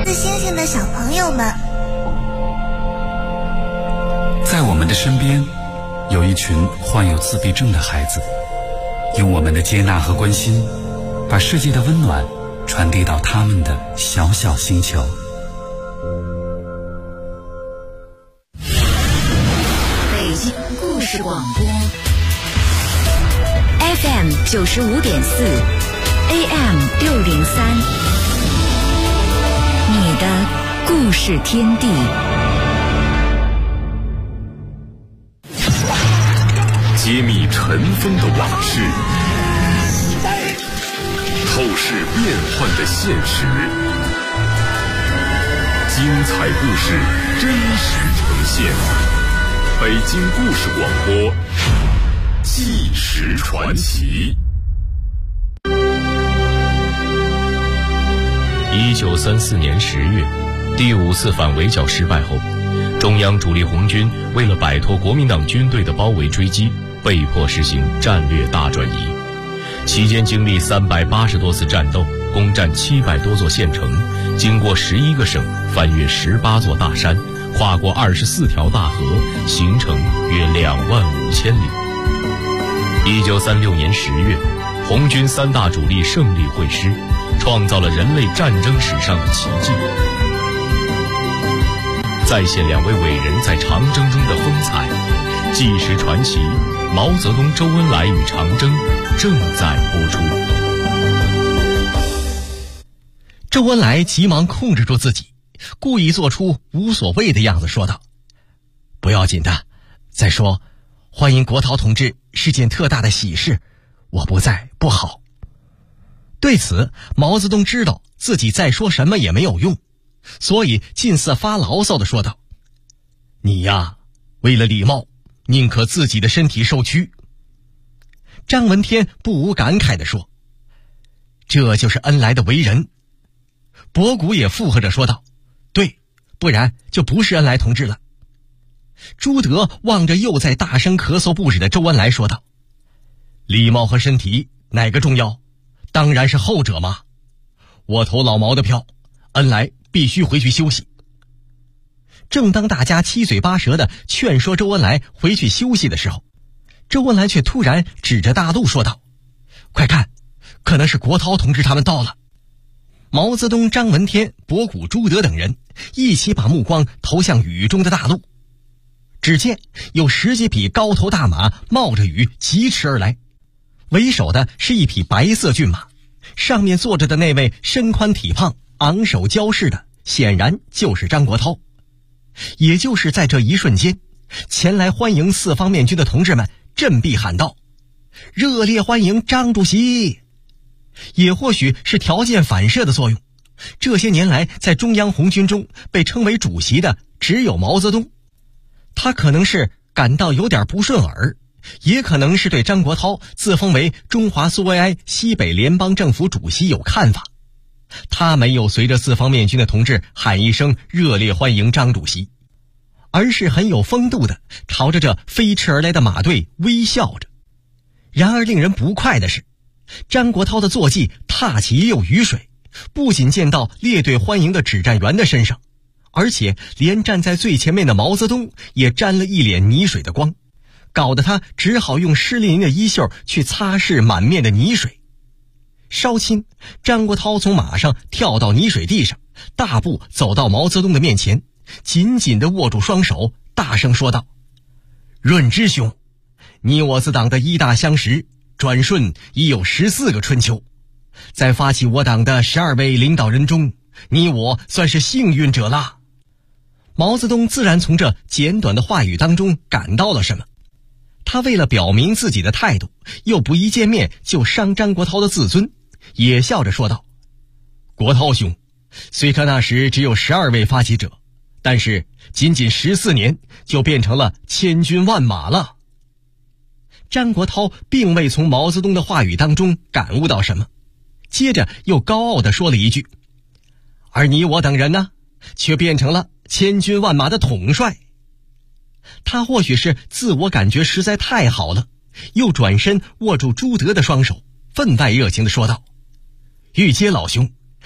着星星的小朋友们。 在我们的身边，有一群患有自闭症的孩子，用我们的接纳和关心，把世界的温暖传递到他们的小小星球。 北京故事广播 FM 95.4 AM 603，你的故事天地。 揭秘尘封的往事，透视变幻的现实，精彩故事真实呈现。北京故事广播，纪实传奇。 1934年10月，第5次反围剿失败后，中央主力红军为了摆脱国民党军队的包围追击，被迫实行战略大转移。期间经历380多次战斗，攻占700多座县城，经过11个省，翻越18座大山，跨过24条大河，行程约25000里。1936年10月，红军3大主力胜利会师，创造了人类战争史上的奇迹。再现2位伟人在长征中的风采，纪实传奇毛泽东、周恩来与长征正在播出。 周恩来急忙控制住自己，故意做出无所谓的样子，说道：“不要紧的，再说欢迎国焘同志是件特大的喜事，我不在不好。”对此，毛泽东知道自己再说什么也没有用，所以近似发牢骚地说道：“你呀，为了礼貌，宁可自己的身体受屈。”张闻天不无感慨地说：“这就是恩来的为人。”博古也附和着说道：“对，不然就不是恩来同志了。”朱德望着又在大声咳嗽不止的周恩来说道：“礼貌和身体哪个重要？当然是后者嘛。我投老毛的票，恩来必须回去休息。”正当大家七嘴八舌的劝说周恩来回去休息的时候，周恩来却突然指着大路说道：“快看，可能是国焘同志他们到了。”毛泽东、张闻天、博古、朱德等人一起把目光投向雨中的大路。只见有10几匹高头大马冒着雨疾驰而来，为首的是一匹白色骏马，上面坐着的那位身宽体胖、昂首骄势的，显然就是张国焘。也就是在这一瞬间，前来欢迎四方面军的同志们振臂喊道：“热烈欢迎张主席！”也或许是条件反射的作用，这些年来在中央红军中被称为主席的只有毛泽东。他可能是感到有点不顺耳，也可能是对张国焘自封为中华苏维埃西北联邦政府主席有看法。他没有随着四方面军的同志喊一声热烈欢迎张主席，而是很有风度的朝着这飞驰而来的马队微笑着。然而令人不快的是，张国焘的坐骑踏起也有雨水，不仅溅到列队欢迎的指战员的身上，而且连站在最前面的毛泽东也沾了一脸泥水的光，搞得他只好用湿淋淋的衣袖去擦拭满面的泥水。稍亲，张国焘从马上跳到泥水地上，大步走到毛泽东的面前，紧紧地握住双手，大声说道：“润之兄，你我自党的一大相识，转瞬已有14个春秋，在发起我党的12位领导人中，你我算是幸运者啦。”毛泽东自然从这简短的话语当中感到了什么，他为了表明自己的态度，又不一见面就伤张国焘的自尊，也笑着说道：“国焘兄，虽可那时只有12位发起者，但是仅仅14年就变成了千军万马了。”张国焘并未从毛泽东的话语当中感悟到什么，接着又高傲地说了一句：“而你我等人呢，却变成了千军万马的统帅。”他或许是自我感觉实在太好了，又转身握住朱德的双手，分外热情地说道：“玉阶老兄，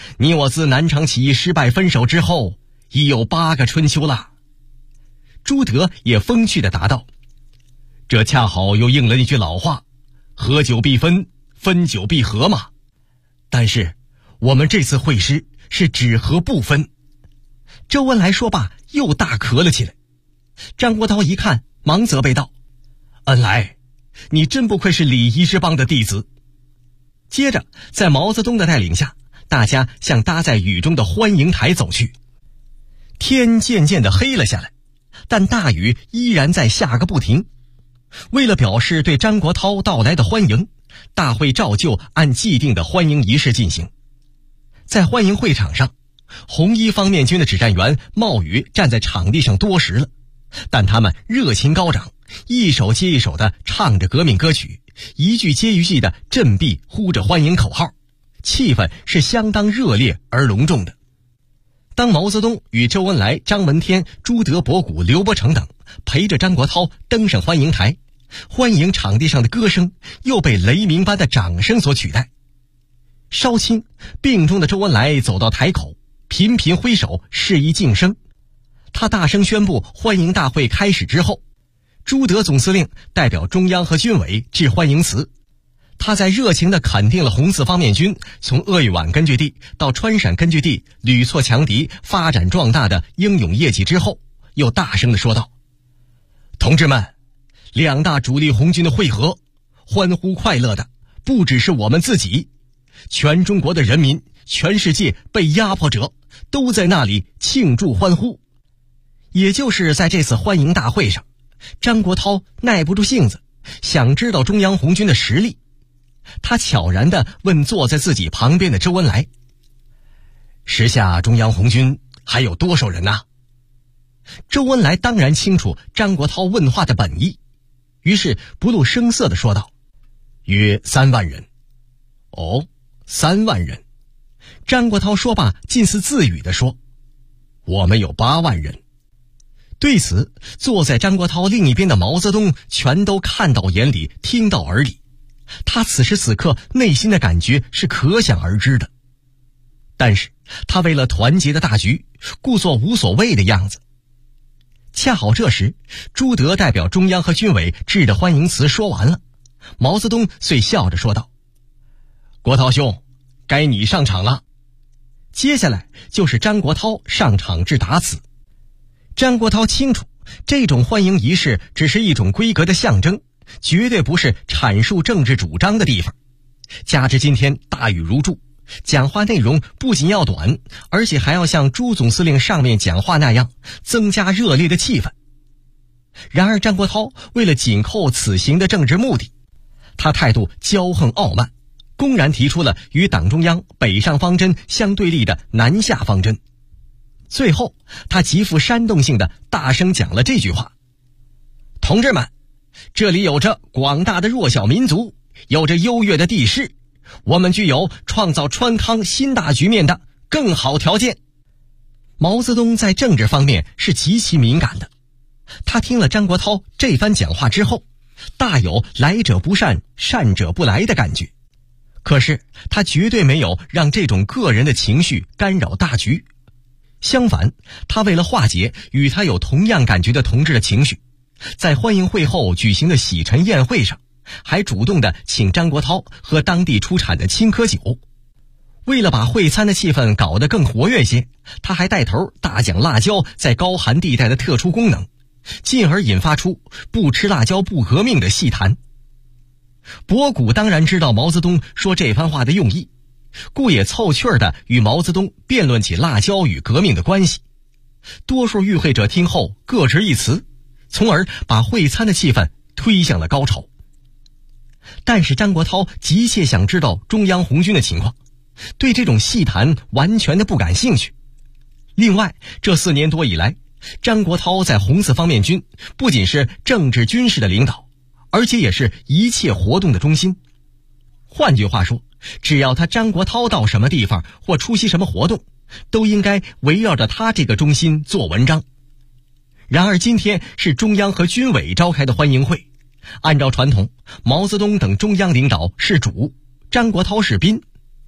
你我自南昌起义失败分手之后，已有8个春秋了。朱德也风趣地答道：这恰好又应了那句老话，合久必分，分久必合嘛。但是我们这次会师是只合不分。周恩来说罢，又大咳了起来。张国焘一看，忙责备道：恩来，你真不愧是礼仪之邦的弟子。接着在毛泽东的带领下，大家向搭在雨中的欢迎台走去。天渐渐地黑了下来，但大雨依然在下个不停。为了表示对张国焘到来的欢迎，大会照旧按既定的欢迎仪式进行。在欢迎会场上，红一方面军的指战员冒雨站在场地上多时了，但他们热情高涨，一首接一首地唱着革命歌曲，一句接一句的振臂呼着欢迎口号，气氛是相当热烈而隆重的。当毛泽东与周恩来、张闻天、朱德、博古、刘伯承等陪着张国焘登上欢迎台，欢迎场地上的歌声又被雷鸣般的掌声所取代。稍轻病中的周恩来走到台口，频频挥手示意静声。他大声宣布欢迎大会开始之后，朱德总司令代表中央和军委致欢迎词。他在热情地肯定了红四方面军从鄂豫皖根据地到川陕根据地屡挫强敌、发展壮大的英勇业绩之后，又大声地说道：同志们，2大主力红军的会合，欢呼快乐的不只是我们自己，全中国的人民，全世界被压迫者都在那里庆祝欢呼。也就是在这次欢迎大会上，张国焘耐不住性子，想知道中央红军的实力。他悄然地问坐在自己旁边的周恩来：时下中央红军还有多少人啊？周恩来当然清楚张国焘问话的本意，于是不露声色地说道：约3万人。哦，3万人。张国焘说罢，近似自语地说：我们有8万人。对此，坐在张国焘另一边的毛泽东全都看到眼里，听到耳里。他此时此刻内心的感觉是可想而知的，但是他为了团结的大局，故作无所谓的样子。恰好这时，朱德代表中央和军委致的欢迎词说完了，毛泽东遂笑着说道：国焘兄，该你上场了。接下来就是张国焘上场致答词。张国焘清楚，这种欢迎仪式只是一种规格的象征，绝对不是阐述政治主张的地方。加之今天大雨如注，讲话内容不仅要短，而且还要像朱总司令上面讲话那样增加热烈的气氛。然而张国焘为了紧扣此行的政治目的，他态度骄横傲慢，公然提出了与党中央北上方针相对立的南下方针。最后他极富煽动性的大声讲了这句话：同志们，这里有着广大的弱小民族，有着优越的地势，我们具有创造川康新大局面的更好条件。毛泽东在政治方面是极其敏感的，他听了张国焘这番讲话之后，大有来者不善，善者不来的感觉。可是他绝对没有让这种个人的情绪干扰大局，相反，他为了化解与他有同样感觉的同志的情绪，在欢迎会后举行的洗尘宴会上，还主动的请张国焘喝当地出产的青稞酒。为了把会餐的气氛搞得更活跃些，他还带头大讲辣椒在高寒地带的特殊功能，进而引发出不吃辣椒不革命的戏谈。博古当然知道毛泽东说这番话的用意，故也凑趣儿的与毛泽东辩论起辣椒与革命的关系。多数与会者听后各执一词，从而把会餐的气氛推向了高潮。但是张国焘急切想知道中央红军的情况，对这种戏谈完全的不感兴趣。另外，这4年多以来，张国焘在红四方面军不仅是政治军事的领导，而且也是一切活动的中心。换句话说，只要他张国焘到什么地方或出席什么活动，都应该围绕着他这个中心做文章。然而今天是中央和军委召开的欢迎会，按照传统，毛泽东等中央领导是主，张国焘是宾。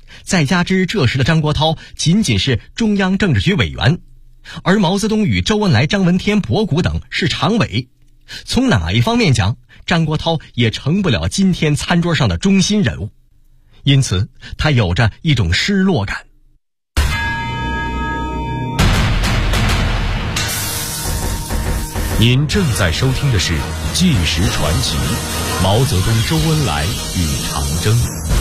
再加之这时的张国焘仅仅是中央政治局委员，而毛泽东与周恩来、张闻天、博古等是常委，从哪一方面讲，张国焘也成不了今天餐桌上的中心人物，因此他有着一种失落感。 您正在收听的是《纪实传奇》，毛泽东、周恩来与长征。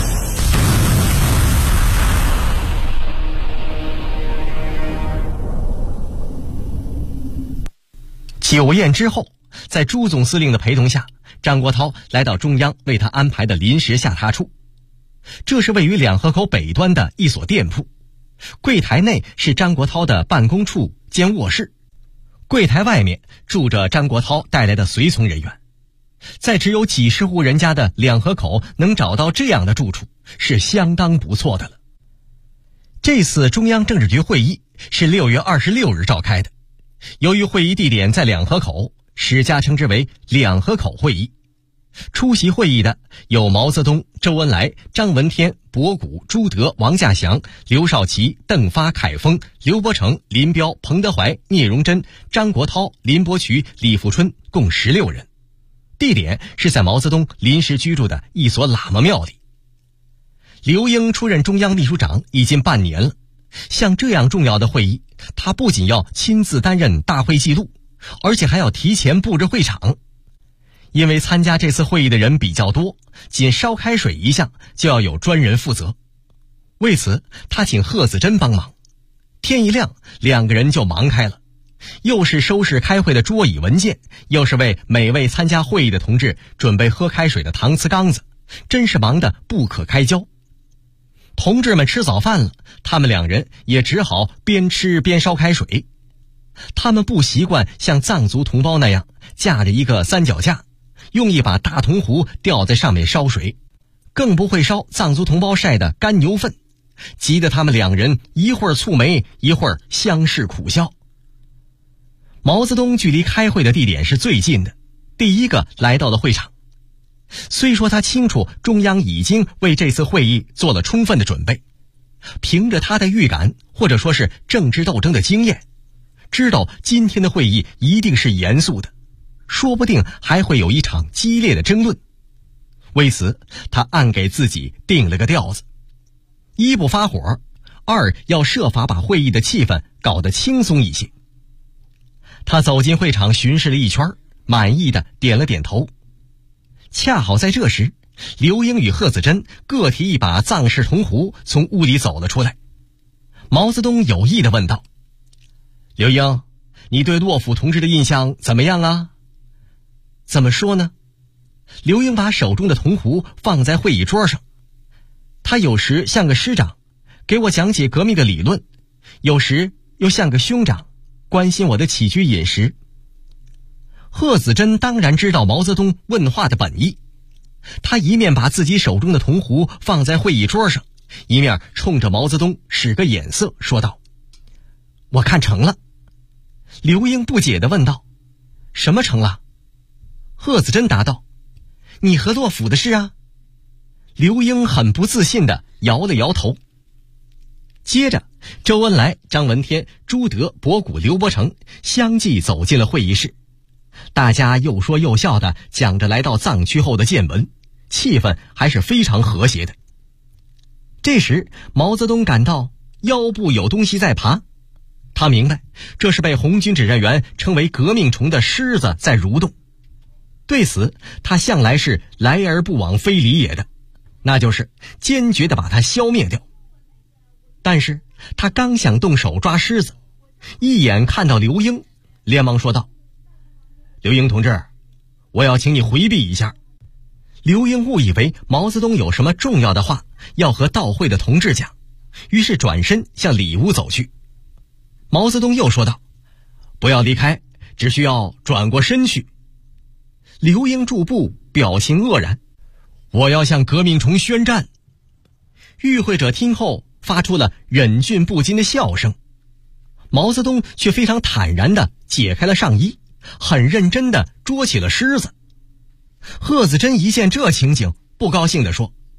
酒宴之后，在朱总司令的陪同下，张国焘来到中央为他安排的临时下榻处。这是位于两河口北端的一所店铺，柜台内是张国焘的办公处兼卧室，柜台外面住着张国焘带来的随从人员。在只有几十户人家的两河口能找到这样的住处，是相当不错的了。这次中央政治局会议是6月26日召开的，由于会议地点在两河口，史家称之为两河口会议。出席会议的有毛泽东、周恩来、张闻天、博古、朱德、王稼祥、刘少奇、邓发、凯丰、刘伯承、林彪、彭德怀、聂荣臻、张国焘、林伯渠、李富春，共16人。地点是在毛泽东临时居住的一所喇嘛庙里。刘英出任中央秘书长已经半年了，像这样重要的会议，他不仅要亲自担任大会记录，而且还要提前布置会场。因为参加这次会议的人比较多，仅烧开水一项就要有专人负责。为此，他请贺子珍帮忙。天一亮，两个人就忙开了，又是收拾开会的桌椅文件，又是为每位参加会议的同志准备喝开水的搪瓷缸子，真是忙得不可开交。同志们吃早饭了，他们两人也只好边吃边烧开水。他们不习惯像藏族同胞那样架着一个三脚架，用一把大铜壶吊在上面烧水，更不会烧藏族同胞晒的干牛粪，急得他们两人一会儿蹙眉，一会儿相视苦笑。毛泽东距离开会的地点是最近的，第一个来到了会场。虽说他清楚中央已经为这次会议做了充分的准备，凭着他的预感，或者说是政治斗争的经验，知道今天的会议一定是严肃的，说不定还会有一场激烈的争论。为此，他暗给自己定了个调子：一不发火，二要设法把会议的气氛搞得轻松一些。他走进会场巡视了一圈，满意的点了点头。恰好在这时，刘英与贺子珍各提一把藏式铜壶从屋里走了出来。毛泽东有意地问道：刘英，你对骆甫同志的印象怎么样啊？怎么说呢？刘英把手中的铜壶放在会议桌上。他有时像个师长，给我讲解革命的理论，有时又像个兄长，关心我的起居饮食。贺子珍当然知道毛泽东问话的本意，他一面把自己手中的铜壶放在会议桌上，一面冲着毛泽东使个眼色，说道：我看成了。刘英不解地问道：什么成了？贺子珍答道：你和骆甫的事啊。刘英很不自信地摇了摇头。接着，周恩来、张闻天、朱德、博古、刘伯承相继走进了会议室。大家又说又笑地讲着来到藏区后的见闻，气氛还是非常和谐的。这时，毛泽东感到腰部有东西在爬，他明白这是被红军指战员称为革命虫的虱子在蠕动。对此，他向来是来而不往非礼也的，那就是坚决地把它消灭掉。但是他刚想动手抓虱子，一眼看到刘英，连忙说道：刘英同志，我要请你回避一下。刘英误以为毛泽东有什么重要的话要和到会的同志讲，于是转身向里屋走去。毛泽东又说道：不要离开，只需要转过身去。刘英驻步，表情愕然：我要向革命虫宣战。与会者听后发出了忍俊不禁的笑声。毛泽东却非常坦然地解开了上衣，很认真地捉起了虱子。贺子珍一见这情景，不高兴地说：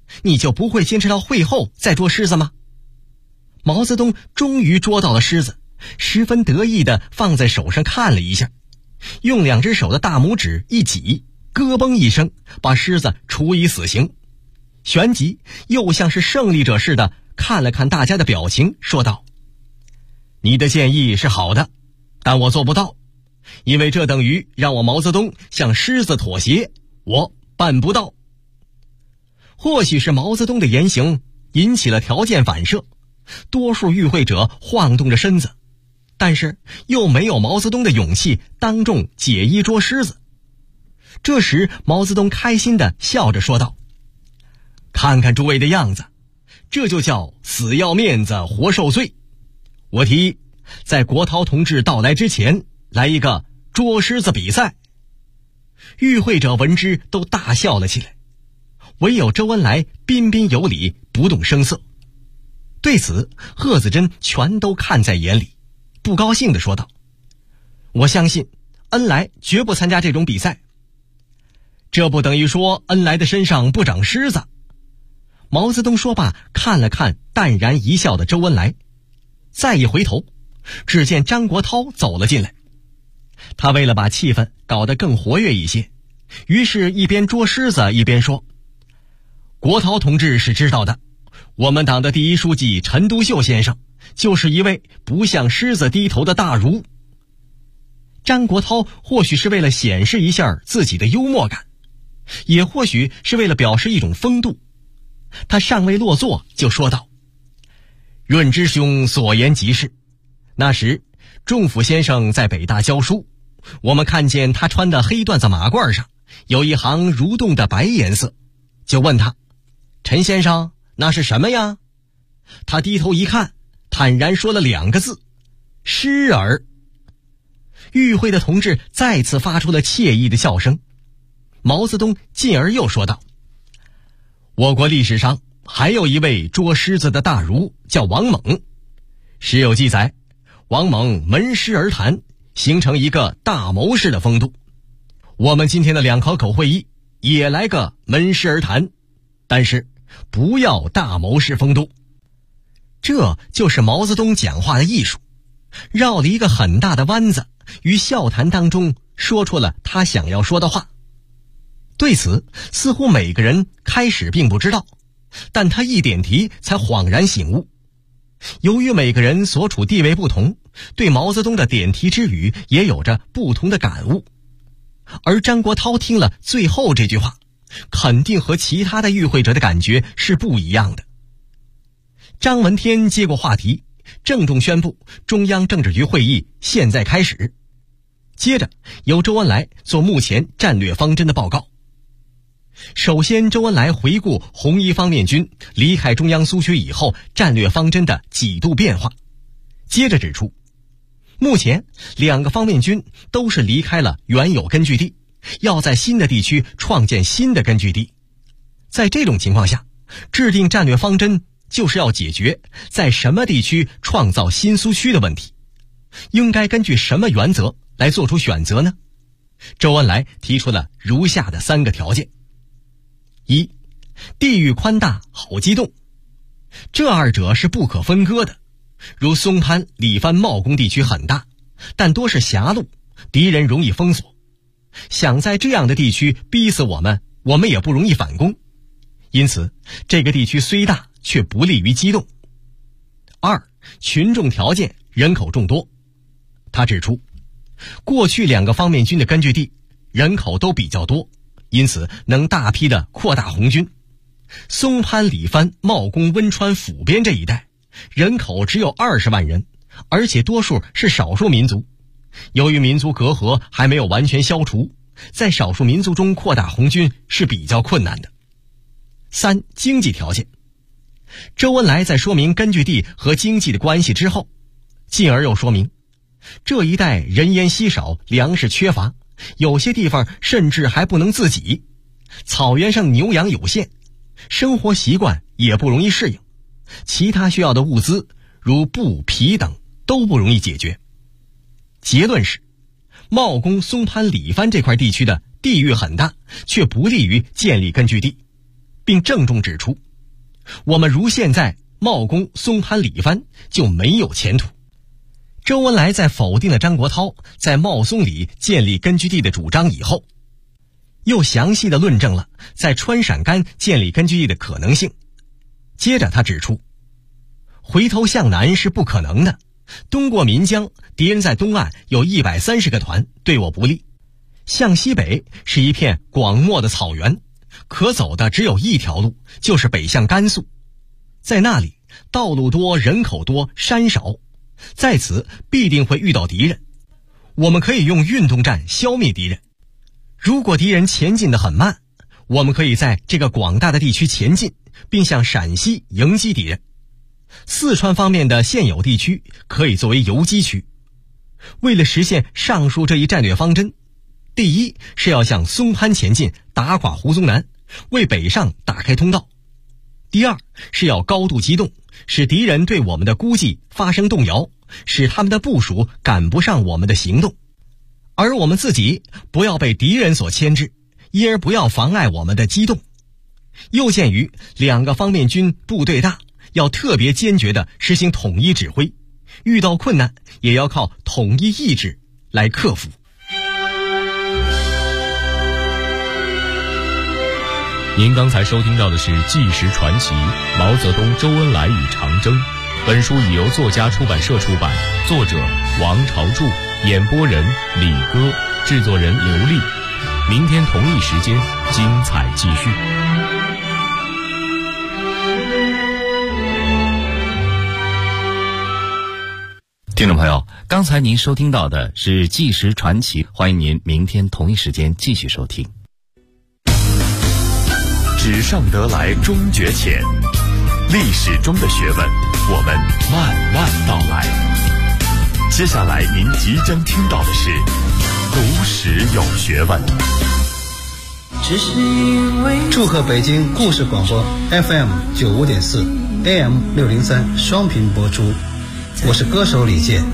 你就不会坚持到会后再捉狮子吗？毛泽东终于捉到了狮子，十分得意地放在手上看了一下，用2只手的大拇指一挤，咯嘣一声把狮子处以死刑。旋即又像是胜利者似的看了看大家的表情，说道：你的建议是好的，但我做不到，因为这等于让我毛泽东向狮子妥协，我办不到。或许是毛泽东的言行引起了条件反射，多数与会者晃动着身子，但是又没有毛泽东的勇气当众解衣捉狮子。这时毛泽东开心地笑着说道：看看诸位的样子，这就叫死要面子活受罪。我提议在国焘同志到来之前来一个捉狮子比赛。与会者闻之都大笑了起来，唯有周恩来彬彬有礼，不动声色。对此贺子珍全都看在眼里，不高兴地说道：我相信恩来绝不参加这种比赛。这不等于说恩来的身上不长虱子。毛泽东说罢，看了看淡然一笑的周恩来，再一回头，只见张国焘走了进来。他为了把气氛搞得更活跃一些，于是一边捉狮子一边说：国焘同志是知道的，我们党的第一书记陈独秀先生就是一位不向狮子低头的大儒。张国焘或许是为了显示一下自己的幽默感，也或许是为了表示一种风度，他尚未落座就说道：润之兄所言极是，那时仲甫先生在北大教书，我们看见他穿的黑缎子马褂上有一行蠕动的白颜色，就问他：陈先生，那是什么呀？他低头一看，坦然说了2个字：狮儿。与会的同志再次发出了惬意的笑声。毛泽东进而又说道：我国历史上还有一位捉狮子的大儒，叫王猛。史有记载，王猛门狮而谈，形成一个大谋士的风度。我们今天的2考口会议也来个门狮而谈，但是不要大谋士风度。这就是毛泽东讲话的艺术，绕了一个很大的弯子，于笑谈当中说出了他想要说的话。对此似乎每个人开始并不知道，但他一点题才恍然醒悟。由于每个人所处地位不同，对毛泽东的点题之语也有着不同的感悟。而张国焘听了最后这句话，肯定和其他的与会者的感觉是不一样的。张闻天接过话题，郑重宣布中央政治局会议现在开始。接着由周恩来做目前战略方针的报告。首先，周恩来回顾红一方面军离开中央苏区以后战略方针的几度变化，接着指出，目前2个方面军都是离开了原有根据地，要在新的地区创建新的根据地。在这种情况下，制定战略方针就是要解决在什么地区创造新苏区的问题。应该根据什么原则来做出选择呢？周恩来提出了如下的3个条件：一，地域宽大好机动，这2者是不可分割的。如松潘、李番、茂功地区很大，但多是狭路，敌人容易封锁，想在这样的地区逼死我们也不容易反攻，因此这个地区虽大却不利于机动。2，群众条件人口众多。他指出，过去2个方面军的根据地人口都比较多，因此能大批的扩大红军。松潘、李番、茂功、温川、抚边这一带人口只有20万人，而且多数是少数民族。由于民族隔阂还没有完全消除，在少数民族中扩大红军是比较困难的。3，经济条件。周恩来在说明根据地和经济的关系之后，进而又说明，这一带人烟稀少，粮食缺乏，有些地方甚至还不能自给，草原上牛羊有限，生活习惯也不容易适应，其他需要的物资如布、皮等都不容易解决。结论是，茂功、松潘、李番这块地区的地域很大，却不利于建立根据地。 并郑重指出，我们如现在冒功松潘李藩就没有前途。周恩来在否定了张国焘在茂松里建立根据地的主张以后，又详细地论证了在川陕甘建立根据地的可能性。接着他指出，回头向南是不可能的，东过岷江，敌人在东岸有130个团，对我不利；向西北是一片广袤的草原，可走的只有一条路，就是北向甘肃。在那里道路多，人口多，山少，在此必定会遇到敌人，我们可以用运动战消灭敌人。如果敌人前进得很慢，我们可以在这个广大的地区前进，并向陕西迎击敌人。四川方面的现有地区可以作为游击区。为了实现上述这一战略方针，第一是要向松潘前进，打垮胡宗南，为北上打开通道；第二是要高度机动，使敌人对我们的估计发生动摇，使他们的部署赶不上我们的行动，而我们自己不要被敌人所牵制，因而不要妨碍我们的机动。又鉴于两个方面军部队大，要特别坚决地实行统一指挥，遇到困难也要靠统一意志来克服。 您刚才收听到的是《纪实传奇：毛泽东、周恩来与长征》。本书已由作家出版社出版，作者王朝柱，演播人李歌，制作人刘丽。明天同一时间，精彩继续。 听众朋友，刚才您收听到的是《纪实传奇》，欢迎您明天同一时间继续收听。 纸上得来终觉浅，历史中的学问，我们慢慢道来。接下来您即将听到的是读史有学问。 祝贺北京故事广播 FM 95.4 AM 603双频播出，我是歌手李健。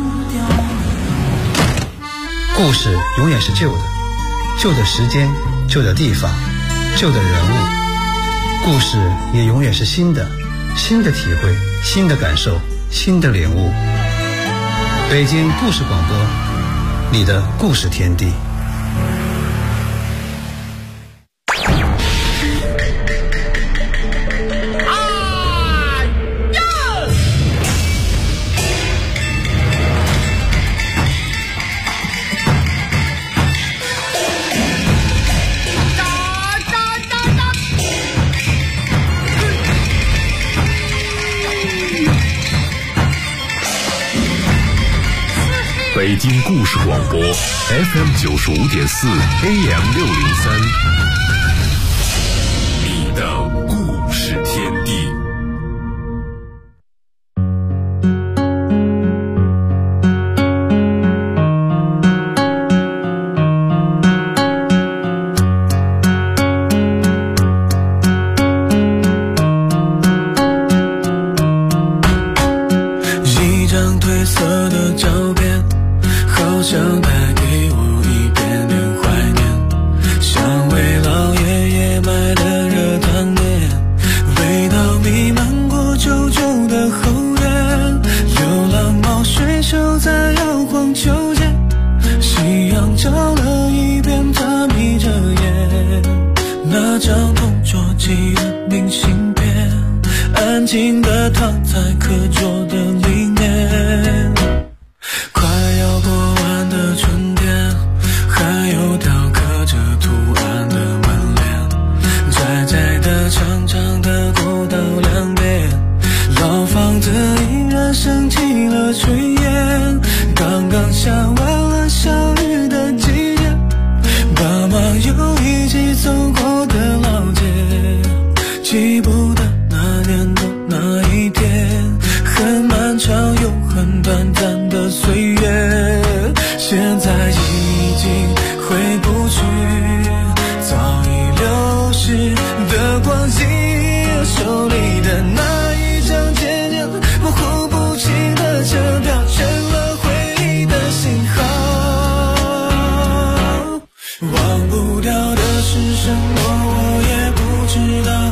故事永远是旧的，旧的时间，旧的地方，旧的人物。故事也永远是新的，新的体会，新的感受，新的领悟。北京故事广播，你的故事天地。 北京故事广播 FM 95.4 AM 603，你的故事天地。 一张褪色的照片，好像带给我一点点怀念，像为老爷爷买的热汤面，味道弥漫过旧旧的后院，流浪猫睡熟在摇晃秋千，夕阳照了一遍，它眯着眼，那张同桌寄的明信片，安静地躺在课桌的里面。快要过完的春天，还有雕刻着图案的门帘，窄窄的长长的过道两边，老房子依然升起了炊烟，刚刚下完了小雨的季节，爸妈又一起走过的老街，记不得那年的那一天，很漫长又很短暂的岁月，现在已经回不去，早已流逝的光阴，手里的那一张渐渐模糊不清的车票，成了回忆的信号。忘不掉的是什么，我也不知道。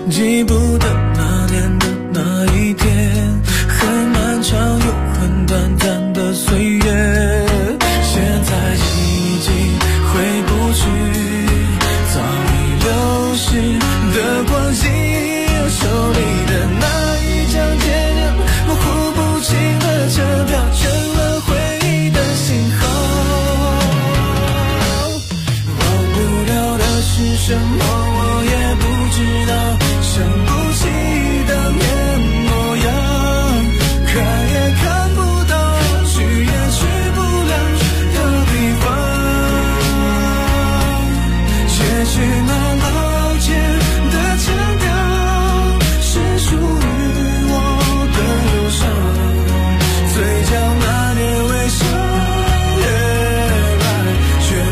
记不得那年的那一天，很漫长又很短暂的岁月，现在已经回不去早已流逝的光景，手里的那一张渐渐模糊不清的车票，成了回忆的信号。忘不了的是什么我也不知道，想不起当年模样，看也看不到，去也去不了的地方，也许那老街的腔调是属于我的忧伤，嘴角那点微笑越来越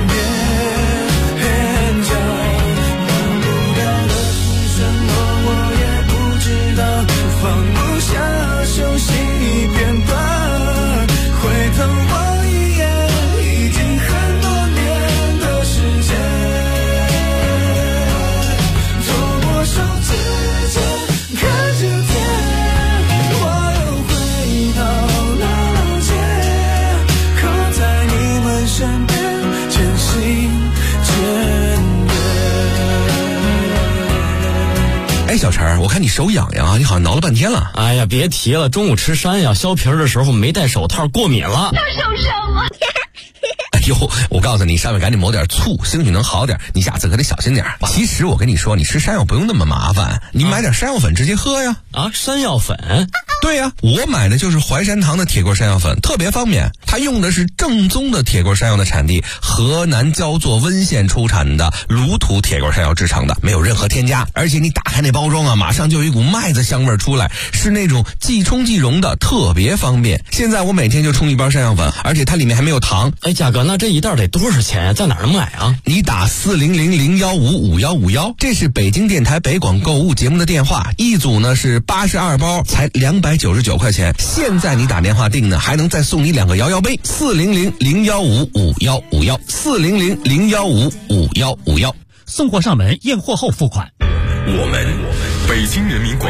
勉强，忘不了的是什么我也不知道，放不下熟悉片段，回头望一眼已经很多年的时间，做我手指间看着天，我又回到那老街，靠在你们身边，渐行渐远。 哎，小陈，我看你手痒痒啊，你好像挠了半天了。 哎呀，别提了，中午吃山药削皮儿的时候没戴手套，过敏了。 受伤了。 哎呦，我告诉你，上面赶紧抹点醋，兴许能好点。你下次可得小心点。其实我跟你说，你吃山药不用那么麻烦，你买点山药粉直接喝呀。 啊，山药粉？ 对呀，我买的就是淮山堂的铁棍山药粉，特别方便。它用的是正宗的铁棍山药的产地河南焦作温县出产的卤土铁棍山药制成的，没有任何添加。而且你打开那包装啊，马上就有一股麦子香味出来，是那种即冲即溶的，特别方便。现在我每天就冲一包山药粉，而且它里面还没有糖。 哎，嘉哥，那这一袋得多少钱呀？在哪儿能买啊？ 你打400-015-5151，这是北京电台北广购物节目的电话，一组呢是82包，才299块钱。现在你打电话订呢，还能再送你2个摇摇杯。400-015-5151，400-015-5151， 送货上门，验货后付款。 我们北京人民广